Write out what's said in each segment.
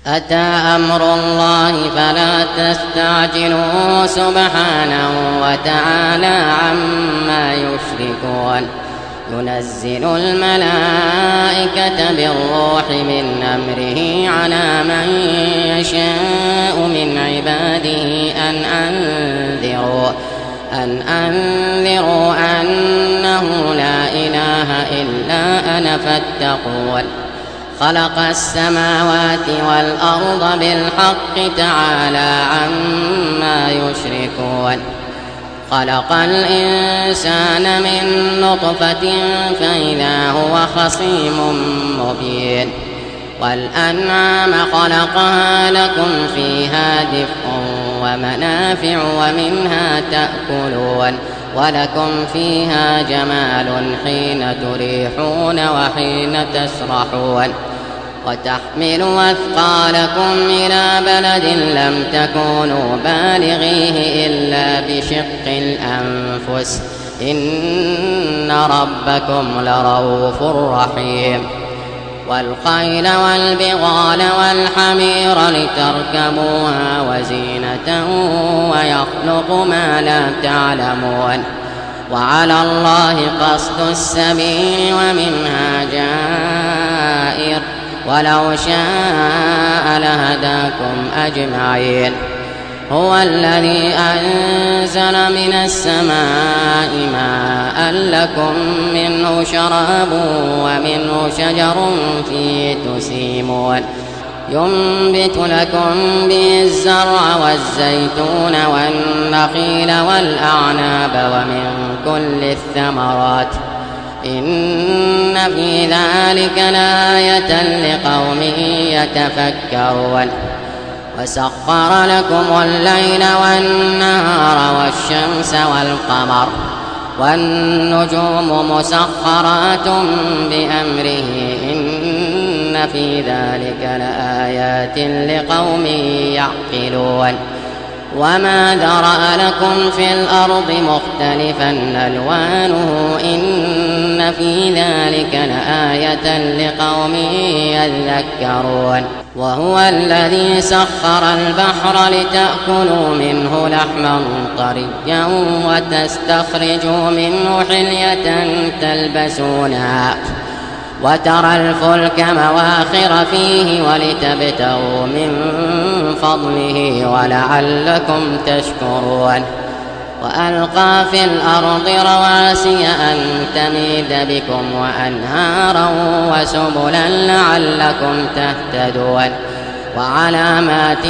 أتى أمر الله فلا تستعجلوه سبحانه وتعالى عما يشركون. ينزل الملائكة بالروح من أمره على من يشاء من عباده أن أنذروا أنه لا إله إلا أنا فاتقون. خلق السماوات والأرض بالحق تعالى عما يشركون. خلق الإنسان من نطفة فإذا هو خصيم مبين. والأنعام خلقها لكم فيها دفء ومنافع ومنها تأكلون ولكم فيها جمال حين تريحون وحين تسرحون. وتحمل أثقالكم إلى بلد لم تكونوا بالغيه إلا بشق الأنفس إن ربكم لرؤوف رحيم. والخيل والبغال والحمير لتركبوها وزينة ويخلق ما لا تعلمون. وعلى الله قصد السبيل ومنها جائر ولو شاء لهداكم أجمعين. هو الذي أنزل من السماء ماء لكم منه شراب ومنه شجر فيه تسيمون. ينبت لكم به الزرع والزيتون والنخيل والأعناب ومن كل الثمرات إن في ذلك لآية لقوم يتفكرون. وسخر لكم الليل والنهار والشمس والقمر والنجوم مسخرات بأمره إن في ذلك لآيات لقوم يعقلون. وما ذرأ لكم في الأرض مختلفا ألوانه إن في ذلك لآية لقوم يذكرون. وهو الذي سخر البحر لتأكلوا منه لحما طريا وتستخرجوا منه حلية تلبسونها وترى الفلك مواخر فيه ولتبتغوا من فضله ولعلكم تشكرون. وألقى في الأرض رواسي أن تميد بكم وأنهارا وسبلا لعلكم تهتدون. وعلامات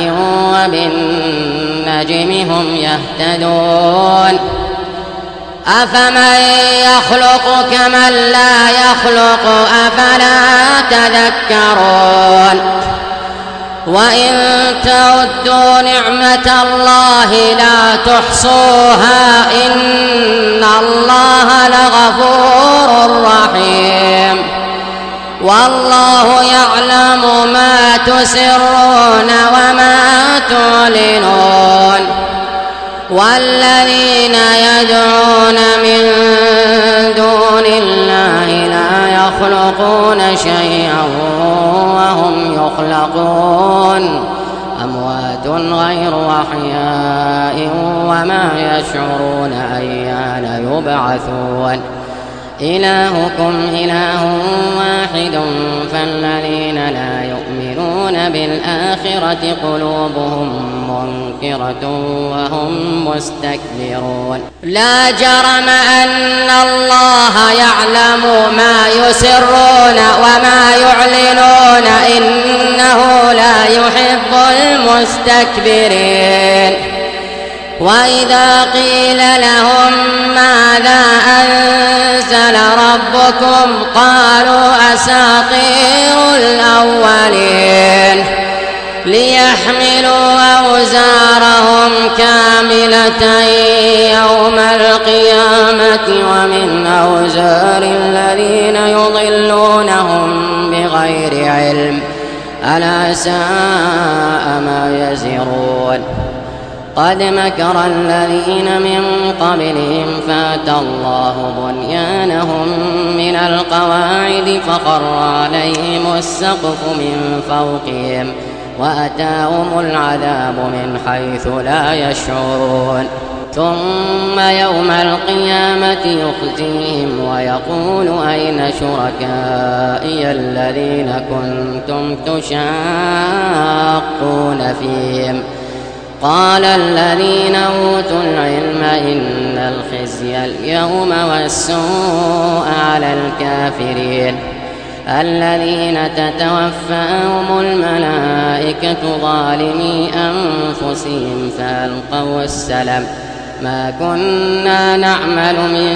وبالنجم هم يهتدون. أفمن يخلق كمن لا يخلق أفلا تذكرون. وإن تعدوا نعمة الله لا تحصوها إن الله لغفور رحيم. والله يعلم ما تسرون وما تعلنون. والذين يدعون من دون الله لا يخلقون شيئا وهم يخلقون أموات غير أحياء وما يشعرون أيان يبعثون. إلهكم إله واحد فالذين لا يؤمنون بالآخرة قلوبهم منكرة وهم مستكبرون. لا جرم أن الله يعلم ما يسرون وما يعلنون إنه لا يحب المستكبرين. وإذا قيل لهم ماذا أنزل ربكم قالوا أساطير الأولين ليحملوا أوزارهم كاملة يوم القيامة ومن أوزار الذين يضلونهم بغير علم ألا ساء ما يزرون. قد مكر الذين من قبلهم فأتى الله بنيانهم من القواعد فخر عليهم السقف من فوقهم وأتاهم العذاب من حيث لا يشعرون ثم يوم القيامة يخزيهم ويقول أين شركائي الذين كنتم تشاقون فيهم قال الذين أوتوا العلم إن الخزي اليوم والسوء على الكافرين الذين تتوفاهم الملائكة ظالمي أنفسهم فألقوا السلم ما كنا نعمل من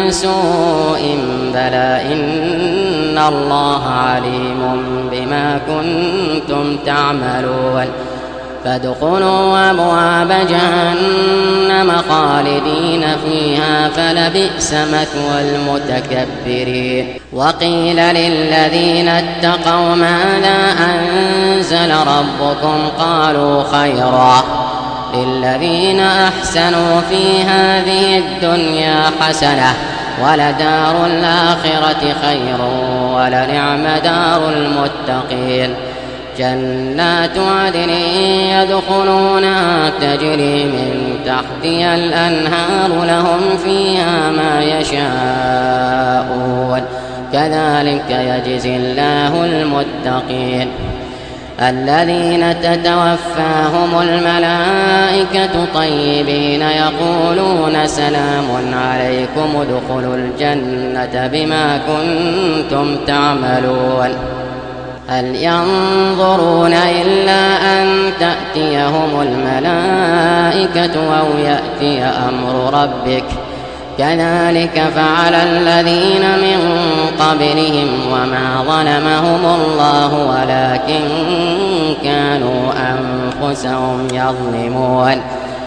سوء بلى إن الله عليم بما كنتم تعملون فادخلوا أبواب جهنم خالدين فيها فلبئس مثوى المتكبرين وقيل للذين اتقوا ماذا أنزل ربكم قالوا خيرا للذين أحسنوا في هذه الدنيا حسنة ولدار الآخرة خير ولنعم دار المتقين جنات عدن يدخلونها تجري من تحتها الأنهار لهم فيها ما يشاءون كذلك يجزي الله المتقين الذين تتوفاهم الملائكة طيبين يقولون سلام عليكم ادخلوا الجنة بما كنتم تعملون هل ينظرون إلا أن تأتيهم الملائكة أو يأتي أمر ربك كذلك فعل الذين من قبلهم وما ظلمهم الله ولكن كانوا أنفسهم يظلمون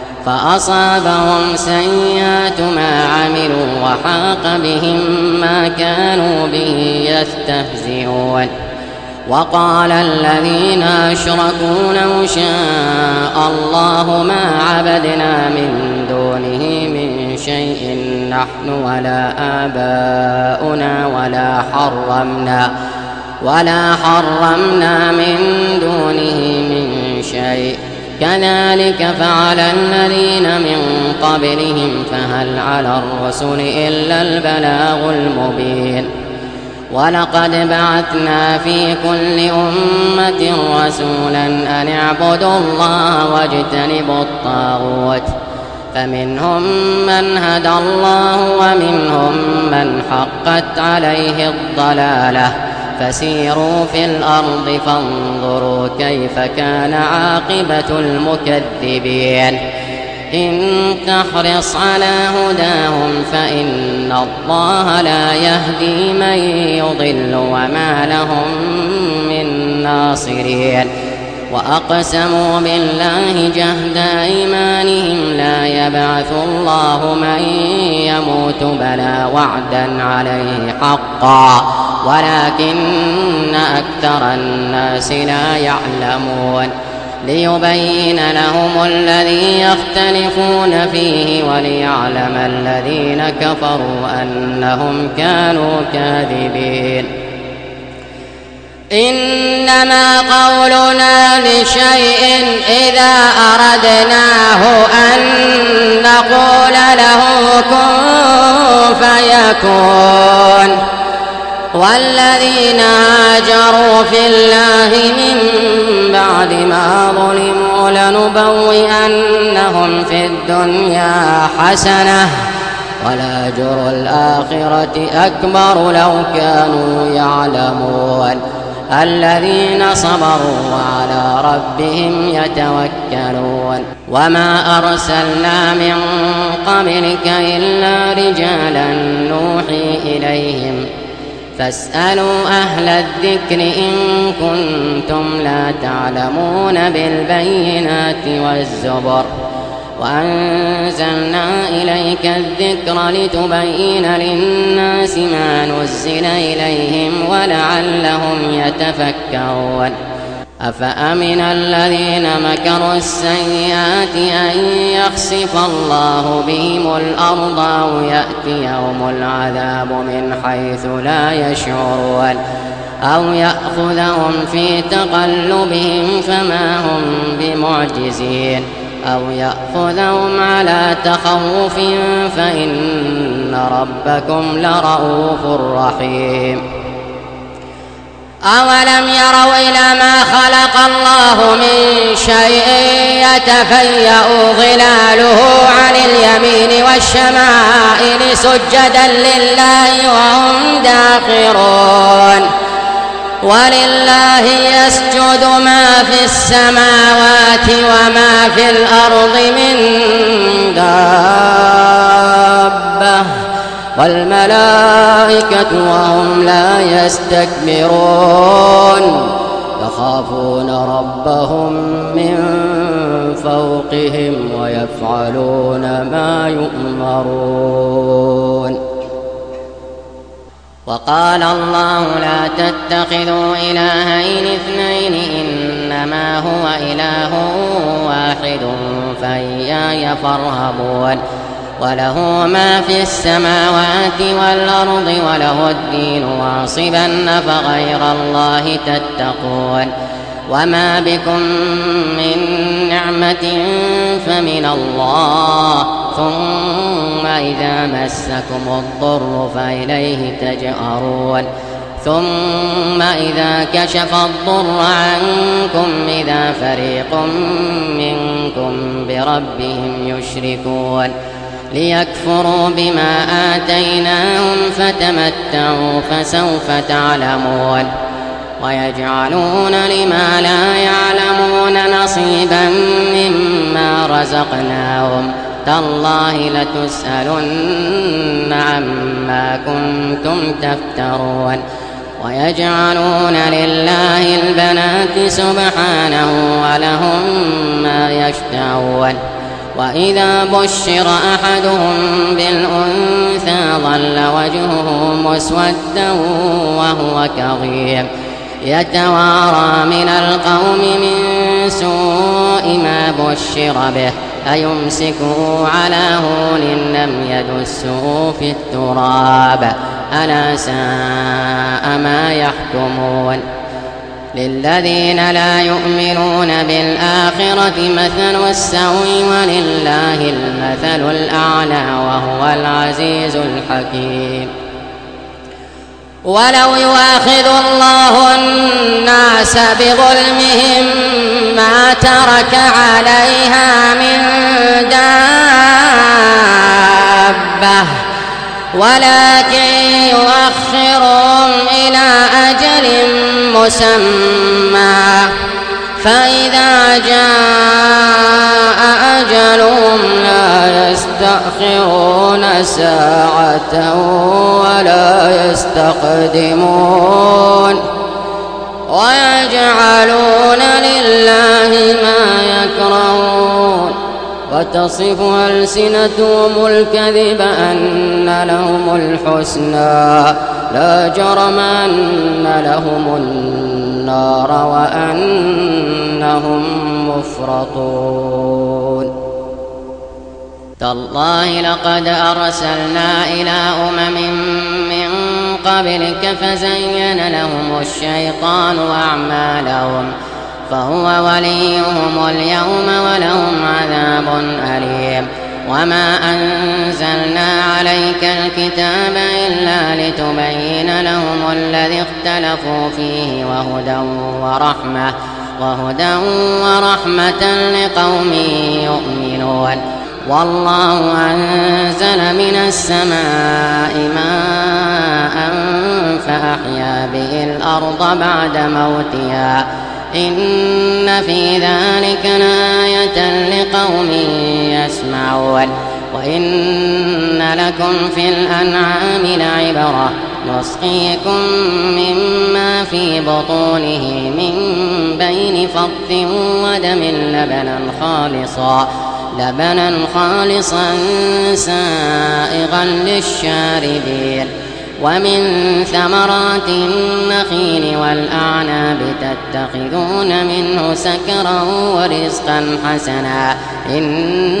فأصابهم سيئات ما عملوا وحاق بهم ما كانوا به يستهزئون وقال الذين أشركوا لو شاء الله ما عبدنا من دونه من شيء نحن ولا آباؤنا ولا حرمنا من دونه من شيء كذلك فعل الذين من قبلهم فهل على الرسل إلا البلاغ المبين ولقد بعثنا في كل أمة رسولا أن اعبدوا الله واجتنبوا الطاغوت فمنهم من هدى الله ومنهم من حقت عليه الضلالة فسيروا في الأرض فانظروا كيف كان عاقبة المكذبين إن تحرص على هداهم فإن الله لا يهدي من يضل وما لهم من ناصرين وأقسموا بالله جهد أيمانهم لا يبعث الله من يموت بلى وعدا عليه حقا ولكن أكثر الناس لا يعلمون ليبين لهم الذي يختلفون فيه وليعلم الذين كفروا أنهم كانوا كاذبين إنما قولنا لشيء إذا أردناه أن نقول له كن فيكون والذين هاجروا في الله من بعد ما ظلموا لنبوئنهم في الدنيا حسنة ولأجر الآخرة أكبر لو كانوا يعلمون الذين صبروا وعلى ربهم يتوكلون وما أرسلنا من قبلك إلا رجالا نوحي إليهم فاسألوا أهل الذكر إن كنتم لا تعلمون بالبينات والزبر وأنزلنا إليك الذكر لتبين للناس ما نزل إليهم ولعلهم يتفكرون أفأمن الذين مكروا السيئات أن يخسف الله بهم الأرض أو يأتيهم العذاب من حيث لا يشعرون أو يأخذهم في تقلبهم فما هم بمعجزين أو يأخذهم على تخوف فإن ربكم لرؤوف رحيم. أولم يروا إلى ما خلق الله من شيء يتفيأ ظلاله عن اليمين والشمائل سجدا لله وهم داخرون. ولله يسجد ما في السماوات وما في الأرض من دابة والملائكة وهم لا يستكبرون يخافون ربهم من فوقهم ويفعلون ما يؤمرون. وقال الله لا تتخذوا إلهين اثنين إنما هو إله واحد فإياي فارهبون. وله ما في السماوات والأرض وله الدين واصبا أفغير الله تتقون. وما بكم من نعمة فمن الله ثم إذا مسكم الضر فإليه تجأرون. ثم إذا كشف الضر عنكم إذا فريق منكم بربهم يشركون ليكفروا بما آتيناهم فتمتعوا فسوف تعلمون. ويجعلون لما لا يعلمون نصيبا مما رزقناهم تالله لتسألن عما كنتم تفترون. ويجعلون لله البنات سبحانه ولهم ما يشتهون. وإذا بشر أحدهم بالأنثى ظل وجهه مسودا وهو كظيم يتوارى من القوم من سوء ما بشر به أيمسكه على هون لم يدسه في التراب ألا ساء ما يحكمون. للذين لا يؤمنون بالآخرة مثل السوء ولله المثل الأعلى وهو العزيز الحكيم. ولو يؤاخذ الله الناس بظلمهم ما ترك عليها من دابة ولكن يؤخرهم إلى أجل مسمى فإذا جاء أجلهم لا يستأخرون ساعة ولا يستقدمون. ويجعلون لله ما يكرهون وتصف ألسنتهم الكذب أن لهم الحسنى لا جرم أن لهم النار وأنهم مفرطون. تالله لقد أرسلنا إلى أمم من قبلك فزين لهم الشيطان أعمالهم فهو وليهم اليوم ولهم عذاب أليم. وما أنزلنا عليك الكتاب إلا لتبين لهم الذي اختلفوا فيه وهدى ورحمة لقوم يؤمنون. والله أنزل من السماء ماء فأحيا به الأرض بعد موتها إن في ذلك لآية لقوم يسمعون. وإن لكم في الأنعام لعبرة نسقيكم مما في بطونه من بين فرث ودم لبنا خالصا سائغا للشاربين. ومن ثمرات النخيل والأعناب تتخذون منه سكرا ورزقا حسنا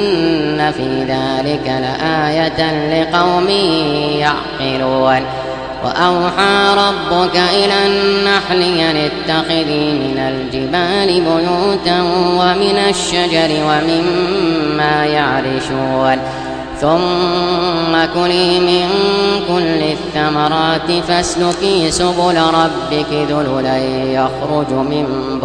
إن في ذلك لآية لقوم يعقلون. وأوحى ربك إلى النحل أن اتخذي من الجبال بيوتا ومن الشجر ومما يعرشون ثم كلي من كل الثمرات فاسلكي سبل ربك ذللا يخرج من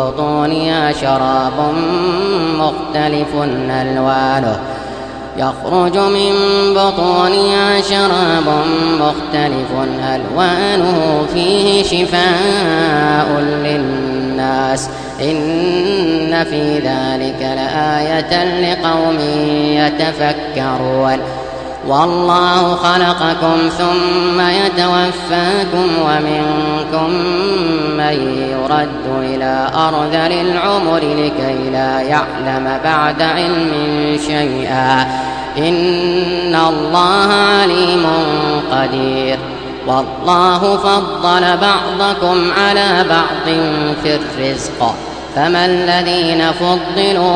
بطونها شراب مختلف ألوانه فيه شفاء للناس إن في ذلك لآية لقوم يتفكرون والله خلقكم ثم يتوفاكم ومنكم من يرد إلى أرذل العمر لكي لا يعلم بعد علم شيئا إن الله عليم قدير والله فضل بعضكم على بعض في الرزق فما الذين فضلوا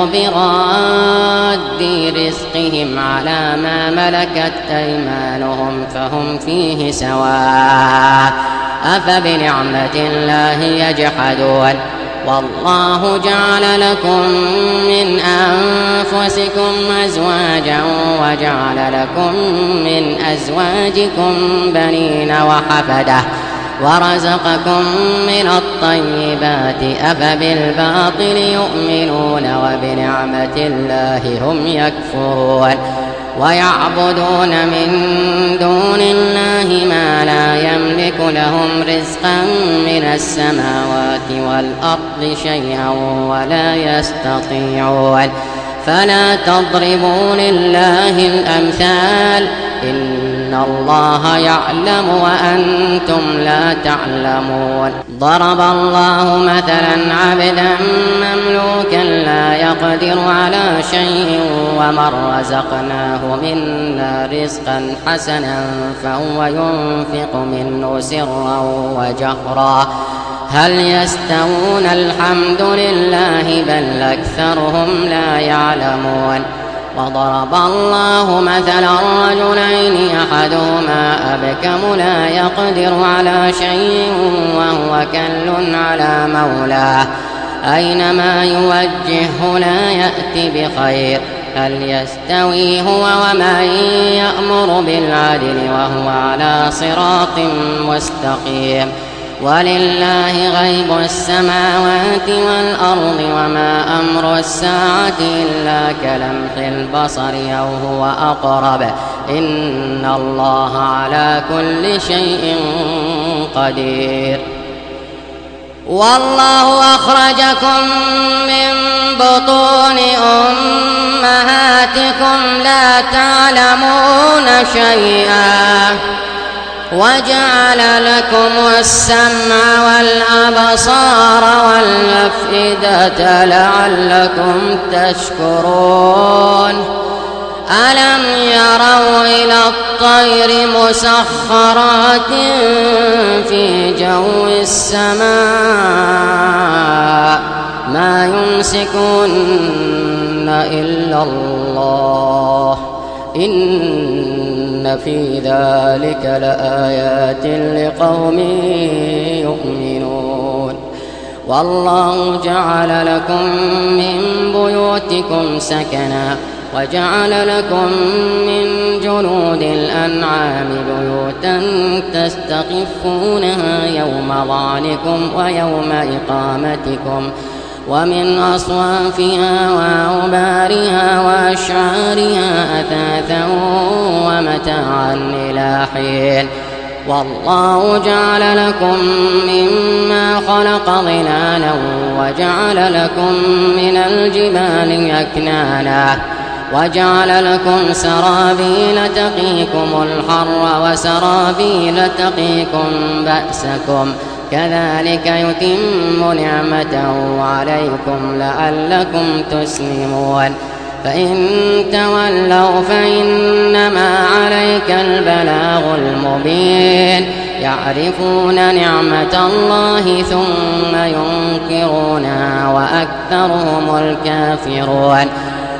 براد رزقهم على ما ملكت أيمانهم فهم فيه سواء أفبنعمة الله يجحدون والله جعل لكم من أنفسكم أزواجا وجعل لكم من أزواجكم بنين وحفدة ورزقكم من الطيبات أفبالباطل يؤمنون وبنعمة الله هم يكفرون ويعبدون من دون الله ما لا يملك لهم رزقا من السماوات والأرض شيئا ولا يستطيعون فلا تضربوا لله الأمثال إن الله يعلم وأنتم لا تعلمون ضرب الله مثلا عبدا مملوكا لا يقدر على شيء ومن رزقناه منا رزقا حسنا فهو ينفق منه سرا وجهرا هل يستوون الحمد لله بل أكثرهم لا يعلمون وضرب الله مثلا رجلين أحدهما أبكم لا يقدر على شيء وهو كل على مولاه أينما يوجهه لا يأتي بخير هل يستوي هو ومن يأمر بالعدل وهو على صراط مستقيم ولله غيب السماوات والأرض وما أمر الساعة إلا كلمح البصر أو هو أقرب إن الله على كل شيء قدير والله أخرجكم من بطون أمهاتكم لا تعلمون شيئا وجعل لكم السمع والأبصار والأفئدة لعلكم تشكرون ألم يروا إلى الطير مسخرات في جو السماء ما يمسكن إلا الله إن في ذلك لآيات لقوم يؤمنون والله جعل لكم من بيوتكم سكنا وجعل لكم من جلود الأنعام بيوتا تستخفونها يوم ظعنكم ويوم إقامتكم ومن أصوافها وأوبارها وأشعارها أثاثا ومتاعا إلى حين والله جعل لكم مما خلق ظلالا وجعل لكم من الجبال أكنانا وجعل لكم سرابيل تقيكم الحر وسرابيل تقيكم بأسكم كذلك يتم نعمته عليكم لعلكم تسلمون فإن تولوا فإنما عليك البلاغ المبين يعرفون نعمة الله ثم ينكرونها وأكثرهم الكافرون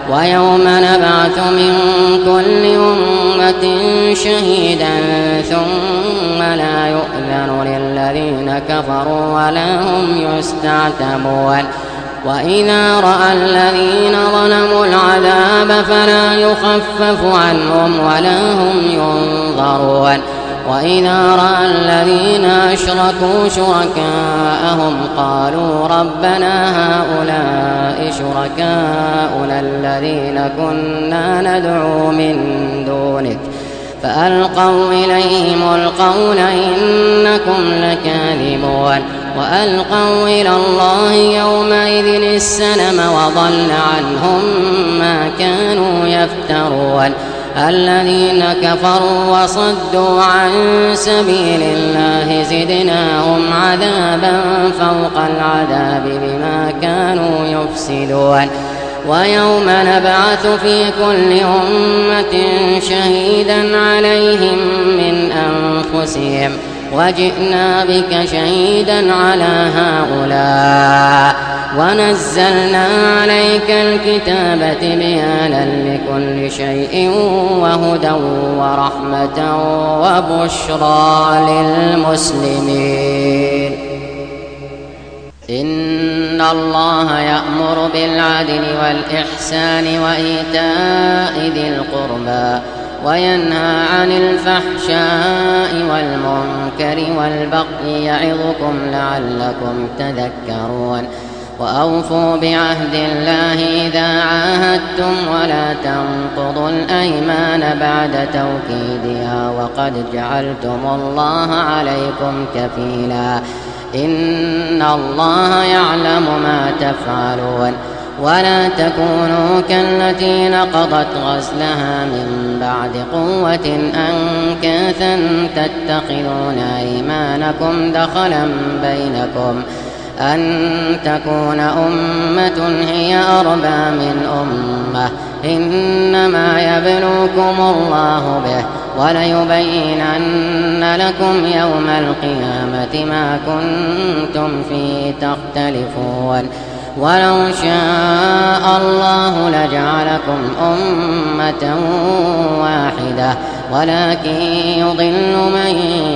ويوم نبعث من كل أمة شهيدا ثم لا يؤذن للذين كفروا ولا هم يستعتبون وإذا رأى الذين ظلموا العذاب فلا يخفف عنهم ولا هم ينظرون وإذا رأى الذين أشركوا شركاءهم قالوا ربنا هؤلاء شركاؤنا الذين كنا ندعو من دونك فألقوا إليهم القول إنكم لكاذبون وألقوا إلى الله يومئذ السلم وضل عنهم ما كانوا يفترون الذين كفروا وصدوا عن سبيل الله زدناهم عذابا فوق العذاب بما كانوا يفسدون ويوم نبعث في كل أمة شهيدا عليهم من أنفسهم وجئنا بك شهيدا على هؤلاء ونزلنا عليك الكتاب تبيانا لكل شيء وهدى ورحمة وبشرى للمسلمين إن الله يأمر بالعدل والإحسان وإيتاء ذي القربى وينهى عن الفحشاء والمنكر والبغي يعظكم لعلكم تذكرون وأوفوا بعهد الله إذا عاهدتم ولا تنقضوا الأيمان بعد توكيدها وقد جعلتم الله عليكم كفيلا إن الله يعلم ما تفعلون ولا تكونوا كالتي نقضت غزلها من بعد قوة أنكاثا تتخذون أيمانكم دخلا بينكم أن تكون أمة هي أربى من أمة إنما يبلوكم الله به وليبينن لكم يوم القيامة ما كنتم فيه تختلفون ولو شاء الله لجعلكم أمة واحدة ولكن يضل من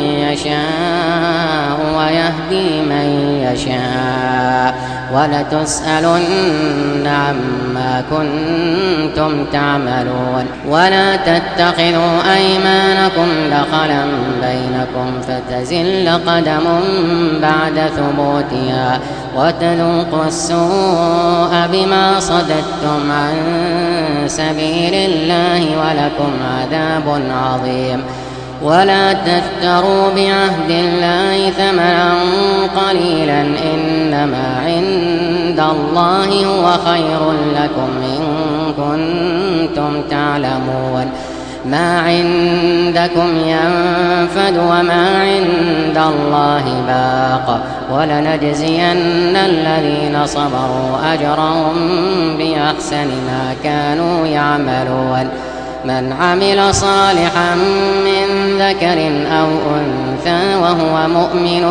يشاء ويهدي من يشاء ولتسألن عما كنتم تعملون ولا تتخذوا أيمانكم دخلا بينكم فتزل قدم بعد ثبوتها وتذوقوا السوء بما صددتم عن سبيل الله ولكم عذاب عظيم ولا تشتروا بعهد الله ثمنا قليلا إنما عند الله هو خير لكم إن كنتم تعلمون ما عندكم ينفد وما عند الله باق ولنجزين الذين صبروا أجرهم بأحسن ما كانوا يعملون من عمل صالحا من ذكر أو أنثى وهو مؤمن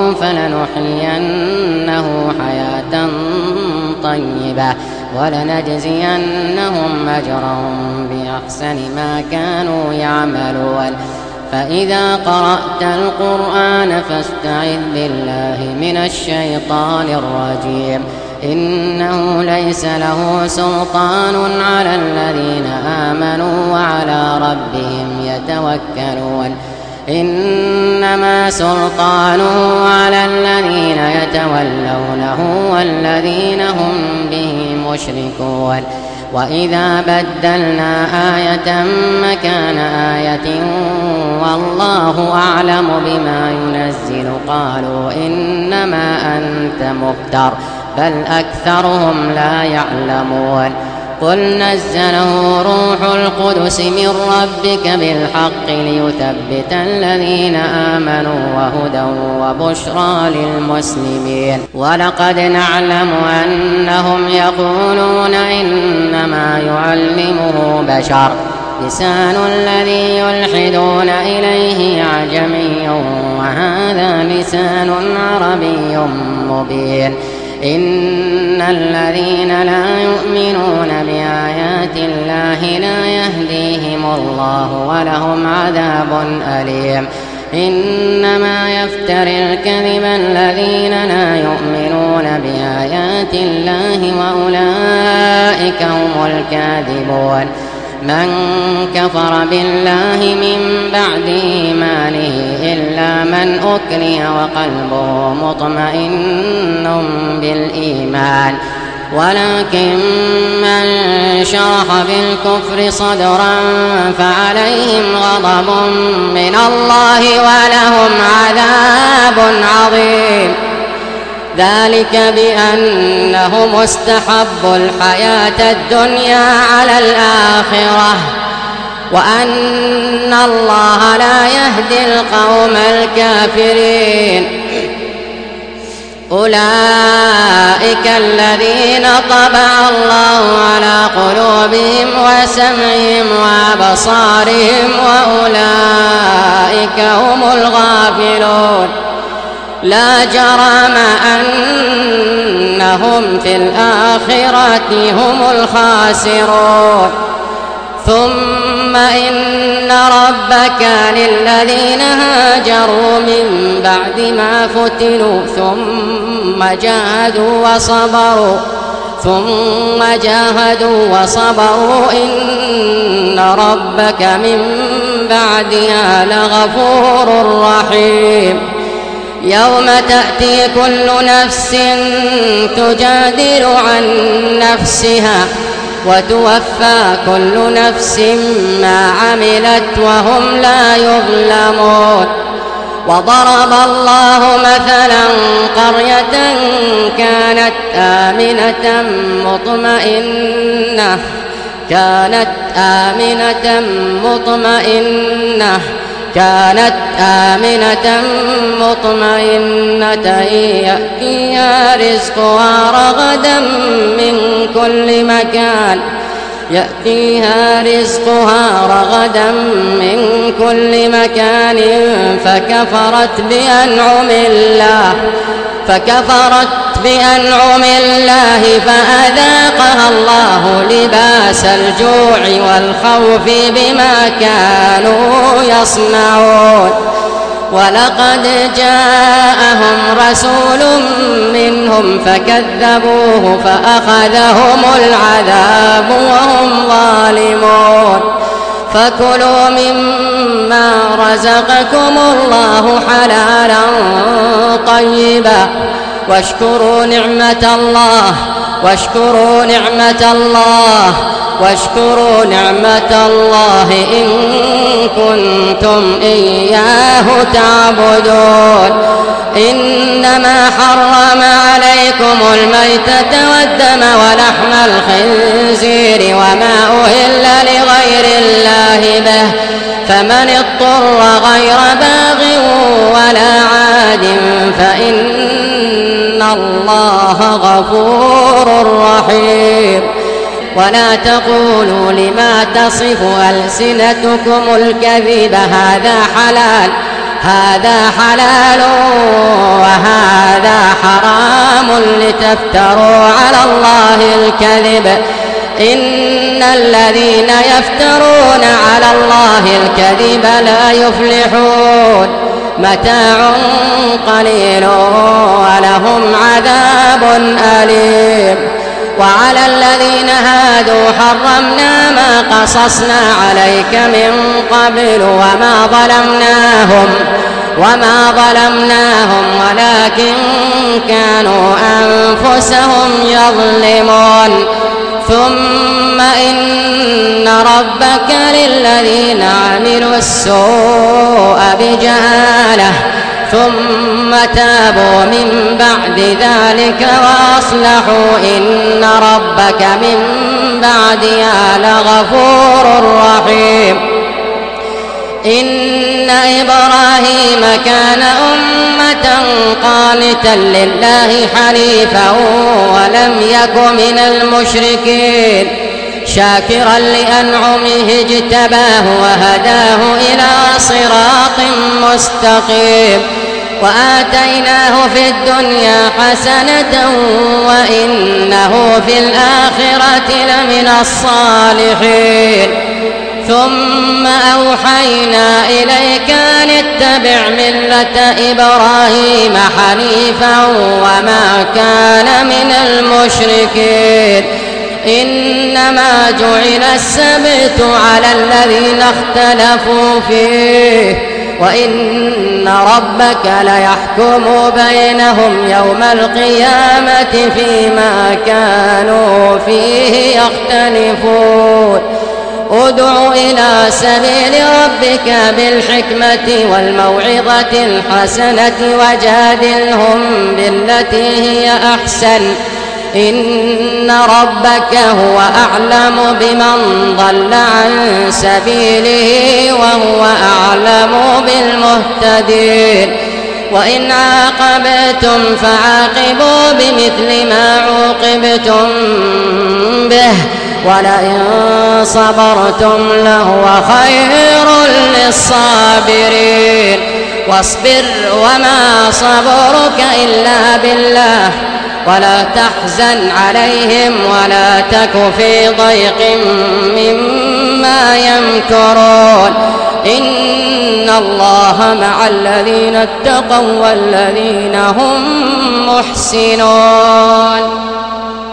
فلنحيينه حياة طيبة ولنجزينهم أجرهم بأحسن ما كانوا يعملون فإذا قرأت القرآن فاستعذ بالله من الشيطان الرجيم إنه ليس له سلطان على الذين آمنوا وعلى ربهم يتوكلون إنما سلطانه على الذين يتولونه والذين هم به مشركون وإذا بدلنا آية مكان آية والله أعلم بما ينزل قالوا إنما أنت مفتر بل أكثرهم لا يعلمون قل نزله روح القدس من ربك بالحق ليثبت الذين آمنوا وهدى وبشرى للمسلمين ولقد نعلم أنهم يقولون إنما يعلمه بشر لسان الذي يلحدون إليه أعجمي وهذا لسان عربي مبين إن الذين لا يؤمنون بآيات بآيات الله لا يهديهم الله ولهم عذاب أليم. إنما يفتري الكذب الذين لا يؤمنون بآيات الله وأولئك هم الكاذبون. من كفر بالله من بعد إيمانه إلا من أكره وقلبه مطمئن بالإيمان، ولكن من شرح بالكفر صدرا فعليهم غضب من الله ولهم عذاب عظيم. ذلك بأنهم استحبوا الحياة الدنيا على الآخرة وأن الله لا يهدي القوم الكافرين. أولئك الذين طبع الله على قلوبهم وسمعهم وأبصارهم وأولئك هم الغافلون. لا جرم أنهم في الآخرة هم الخاسرون. ثم إن ربك للذين هاجروا من بعد ما فتنوا ثم جاهدوا وصبروا إن ربك من بعدها لغفور رحيم. يوم تأتي كل نفس تجادل عن نفسها وتوفى كل نفس ما عملت وهم لا يظلمون. وضرب الله مثلا قرية كانت آمنة مطمئنة يأتيها رزقها رغدا من كل مكان فكفرت بأنعم الله فأذاقها الله لباس الجوع والخوف بما كانوا يصنعون. ولقد جاءهم رسول منهم فكذبوه فأخذهم العذاب وهم ظالمون. فكلوا مما رزقكم الله حلالا طيبا واشكروا نعمة الله إن كنتم إياه تعبدون. إنما حرم عليكم الميتة والدم ولحم الخنزير وما أهل لغير الله به، فمن اضطر غير باغ ولا عاد فإن الله غفور رحيم. ولا تقولوا لما تصف ألسنتكم الكذب هذا حلال وهذا حرام لتفتروا على الله الكذب. إن الذين يفترون على الله الكذب لا يفلحون. متاع قليل ولهم عذاب أليم. وعلى الذين هادوا حرمنا ما قصصنا عليك من قبل وما ظلمناهم ولكن كانوا أنفسهم يظلمون. ثم إن ربك للذين عملوا السوء بجهالة ثم تابوا من بعد ذلك وأصلحوا إن ربك من بعدها لغفور رحيم. إن إبراهيم كان أمة قانتا لله حنيفا ولم يك من المشركين شاكرا لأنعمه اجتباه وهداه إلى صراط مستقيم. وآتيناه في الدنيا حسنة وإنه في الآخرة لمن الصالحين ثم أوحينا إليك أن اتبع ملة إبراهيم حنيفا وما كان من المشركين إنما جعل السبت على الذين اختلفوا فيه وإن ربك ليحكم بينهم يوم القيامة فيما كانوا فيه يختلفون ادع إلى سبيل ربك بالحكمة والموعظة الحسنة وجادلهم بالتي هي أحسن إن ربك هو أعلم بمن ضل عن سبيله وهو أعلم بالمهتدين وإن عاقبتم فعاقبوا بمثل ما عوقبتم به ولئن صبرتم لهو خير للصابرين واصبر وما صبرك إلا بالله ولا تحزن عليهم ولا تك في ضيق مما يمكرون إن الله مع الذين اتقوا والذين هم محسنون.